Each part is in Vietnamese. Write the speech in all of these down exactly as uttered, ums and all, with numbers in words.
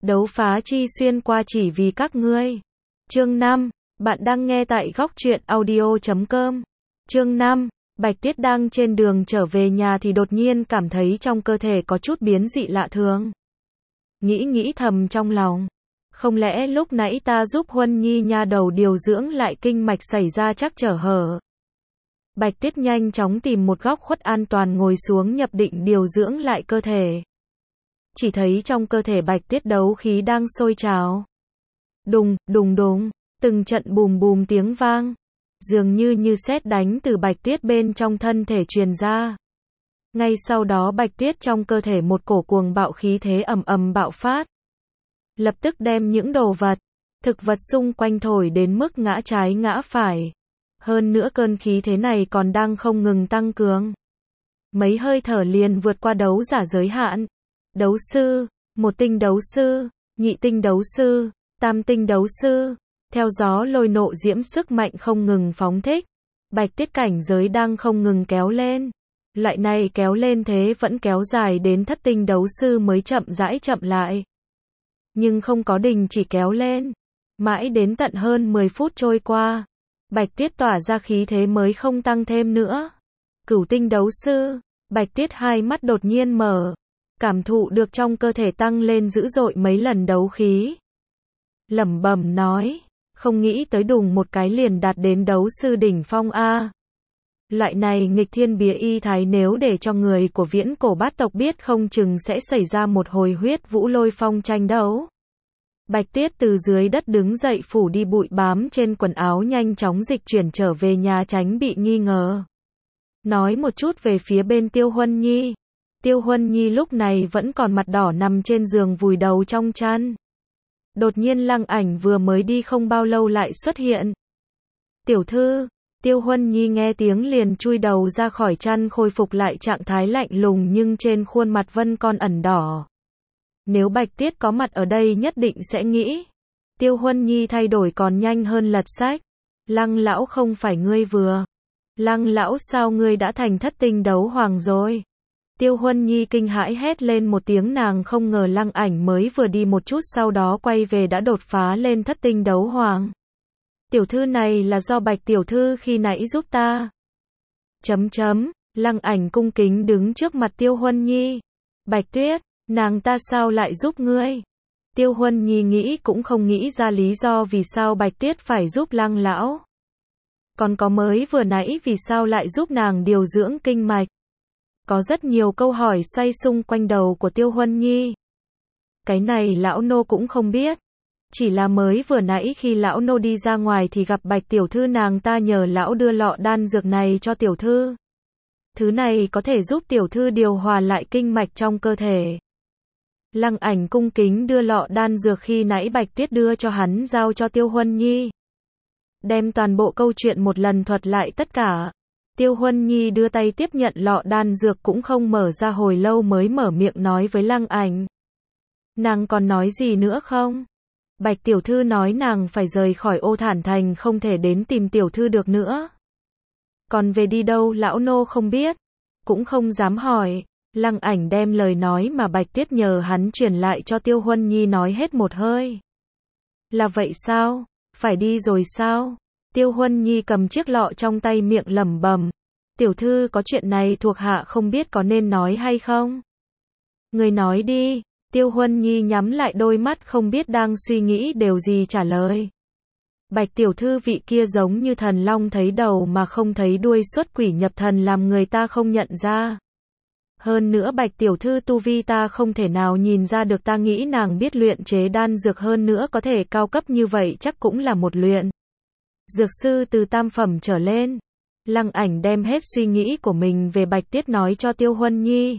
Đấu phá chi xuyên qua chỉ vì các ngươi. Chương năm, bạn đang nghe tại góc truyện audio chấm com. Chương năm, Bạch Tuyết đang trên đường trở về nhà thì đột nhiên cảm thấy trong cơ thể có chút biến dị lạ thường. Nghĩ nghĩ thầm trong lòng. Không lẽ lúc nãy ta giúp Huân Nhi nha đầu điều dưỡng lại kinh mạch xảy ra trắc trở hở. Bạch Tuyết nhanh chóng tìm một góc khuất an toàn ngồi xuống nhập định điều dưỡng lại cơ thể. Chỉ thấy trong cơ thể Bạch Tuyết đấu khí đang sôi trào. Đùng, đùng đùng, từng trận bùm bùm tiếng vang. Dường như như sét đánh từ Bạch Tuyết bên trong thân thể truyền ra. Ngay sau đó Bạch Tuyết trong cơ thể một cổ cuồng bạo khí thế ầm ầm bạo phát. Lập tức đem những đồ vật, thực vật xung quanh thổi đến mức ngã trái ngã phải. Hơn nữa cơn khí thế này còn đang không ngừng tăng cường. Mấy hơi thở liền vượt qua đấu giả giới hạn. Đấu sư, một tinh đấu sư, nhị tinh đấu sư, tam tinh đấu sư, theo gió lôi nộ diễm sức mạnh không ngừng phóng thích. Bạch Tuyết cảnh giới đang không ngừng kéo lên. Loại này kéo lên thế vẫn kéo dài đến thất tinh đấu sư mới chậm rãi chậm lại. Nhưng không có đình chỉ kéo lên. Mãi đến tận hơn mười phút trôi qua. Bạch Tuyết tỏa ra khí thế mới không tăng thêm nữa. Cửu tinh đấu sư, Bạch Tuyết hai mắt đột nhiên mở. Cảm thụ được trong cơ thể tăng lên dữ dội mấy lần đấu khí. Lẩm bẩm nói, không nghĩ tới đùng một cái liền đạt đến đấu sư đỉnh phong A. Loại này nghịch thiên bía y thái nếu để cho người của viễn cổ bát tộc biết không chừng sẽ xảy ra một hồi huyết vũ lôi phong tranh đấu. Bạch Tuyết từ dưới đất đứng dậy phủ đi bụi bám trên quần áo nhanh chóng dịch chuyển trở về nhà tránh bị nghi ngờ. Nói một chút về phía bên Tiêu Huân Nhi. Tiêu Huân Nhi lúc này vẫn còn mặt đỏ nằm trên giường vùi đầu trong chăn. Đột nhiên Lăng Ảnh vừa mới đi không bao lâu lại xuất hiện. Tiểu thư, Tiêu Huân Nhi nghe tiếng liền chui đầu ra khỏi chăn khôi phục lại trạng thái lạnh lùng nhưng trên khuôn mặt vẫn còn ẩn đỏ. Nếu Bạch Tuyết có mặt ở đây nhất định sẽ nghĩ. Tiêu Huân Nhi thay đổi còn nhanh hơn lật sách. Lăng lão không phải ngươi vừa. Lăng lão sao ngươi đã thành thất tinh đấu hoàng rồi? Tiêu Huân Nhi kinh hãi hét lên một tiếng nàng không ngờ Lăng Ảnh mới vừa đi một chút sau đó quay về đã đột phá lên thất tinh đấu hoàng. Tiểu thư này là do Bạch tiểu thư khi nãy giúp ta. Chấm chấm, Lăng Ảnh cung kính đứng trước mặt Tiêu Huân Nhi. Bạch Tuyết, nàng ta sao lại giúp ngươi? Tiêu Huân Nhi nghĩ cũng không nghĩ ra lý do vì sao Bạch Tuyết phải giúp Lăng lão. Còn có mới vừa nãy vì sao lại giúp nàng điều dưỡng kinh mạch. Có rất nhiều câu hỏi xoay xung quanh đầu của Tiêu Huân Nhi. Cái này lão nô cũng không biết. Chỉ là mới vừa nãy khi lão nô đi ra ngoài thì gặp Bạch tiểu thư nàng ta nhờ lão đưa lọ đan dược này cho tiểu thư. Thứ này có thể giúp tiểu thư điều hòa lại kinh mạch trong cơ thể. Lăng Ảnh cung kính đưa lọ đan dược khi nãy Bạch Tuyết đưa cho hắn giao cho Tiêu Huân Nhi. Đem toàn bộ câu chuyện một lần thuật lại tất cả. Tiêu Huân Nhi đưa tay tiếp nhận lọ đan dược cũng không mở ra hồi lâu mới mở miệng nói với Lăng Ảnh. Nàng còn nói gì nữa không? Bạch tiểu thư nói nàng phải rời khỏi Ô Thản Thành không thể đến tìm tiểu thư được nữa. Còn về đi đâu lão nô không biết. Cũng không dám hỏi. Lăng Ảnh đem lời nói mà Bạch Tuyết nhờ hắn truyền lại cho Tiêu Huân Nhi nói hết một hơi. Là vậy sao? Phải đi rồi sao? Tiêu Huân Nhi cầm chiếc lọ trong tay miệng lẩm bẩm. Tiểu thư có chuyện này thuộc hạ không biết có nên nói hay không? Người nói đi. Tiêu Huân Nhi nhắm lại đôi mắt không biết đang suy nghĩ điều gì trả lời. Bạch tiểu thư vị kia giống như thần long thấy đầu mà không thấy đuôi xuất quỷ nhập thần làm người ta không nhận ra. Hơn nữa Bạch tiểu thư tu vi ta không thể nào nhìn ra được ta nghĩ nàng biết luyện chế đan dược hơn nữa có thể cao cấp như vậy chắc cũng là một luyện. Dược sư từ tam phẩm trở lên. Lăng Ảnh đem hết suy nghĩ của mình về Bạch Tuyết nói cho Tiêu Huân Nhi.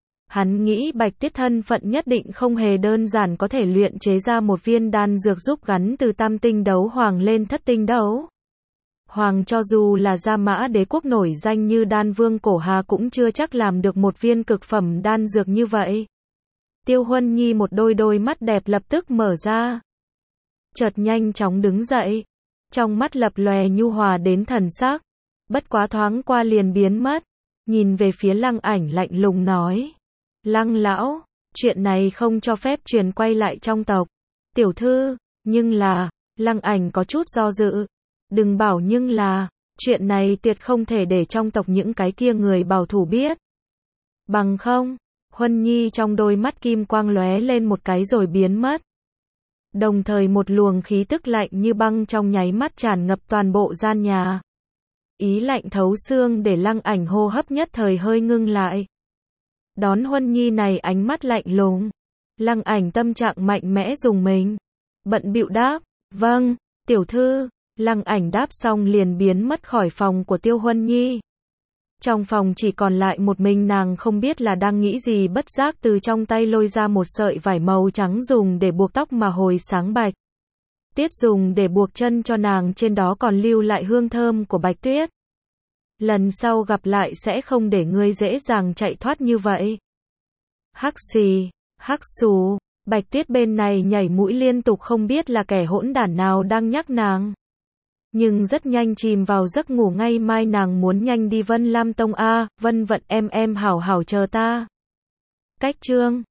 Hắn nghĩ Bạch Tuyết thân phận nhất định không hề đơn giản có thể luyện chế ra một viên đan dược giúp gắn từ tam tinh đấu hoàng lên thất tinh đấu hoàng cho dù là Gia Mã đế quốc nổi danh như Đan Vương Cổ Hà cũng chưa chắc làm được một viên cực phẩm đan dược như vậy. Tiêu Huân Nhi một đôi đôi mắt đẹp lập tức mở ra. Chợt nhanh chóng đứng dậy. Trong mắt lập lòe nhu hòa đến thần sắc. Bất quá thoáng qua liền biến mất. Nhìn về phía Lăng Ảnh lạnh lùng nói. Lăng lão, Chuyện này không cho phép truyền quay lại trong tộc. Tiểu thư, nhưng là, Lăng Ảnh có chút do dự. Đừng bảo nhưng là, chuyện này tuyệt không thể để trong tộc những cái kia người bảo thủ biết. Bằng không, Huân Nhi trong đôi mắt kim quang lóe lên một cái rồi biến mất. Đồng thời một luồng khí tức lạnh như băng trong nháy mắt tràn ngập toàn bộ gian nhà. Ý lạnh thấu xương để Lăng Ảnh hô hấp nhất thời hơi ngưng lại. Đón Huân Nhi này ánh mắt lạnh lùng, Lăng Ảnh tâm trạng mạnh mẽ dùng mình. Bận bịu đáp, vâng, tiểu thư. Lăng Ảnh đáp xong liền biến mất khỏi phòng của Tiêu Huân Nhi. Trong phòng chỉ còn lại một mình nàng, không biết là đang nghĩ gì, bất giác từ trong tay lôi ra một sợi vải màu trắng dùng để buộc tóc mà hồi sáng bạch. Tiết dùng để buộc chân cho nàng, trên đó còn lưu lại hương thơm của Bạch Tuyết. Lần sau gặp lại sẽ không để ngươi dễ dàng chạy thoát như vậy. Hắc xì, hắc xù, Bạch Tuyết bên này nhảy mũi liên tục, không biết là kẻ hỗn đản nào đang nhắc nàng. Nhưng rất nhanh chìm vào giấc ngủ, ngay mai nàng muốn nhanh đi Vân Lam Tông a, Vân Vận em em hảo hảo chờ ta. Cách chương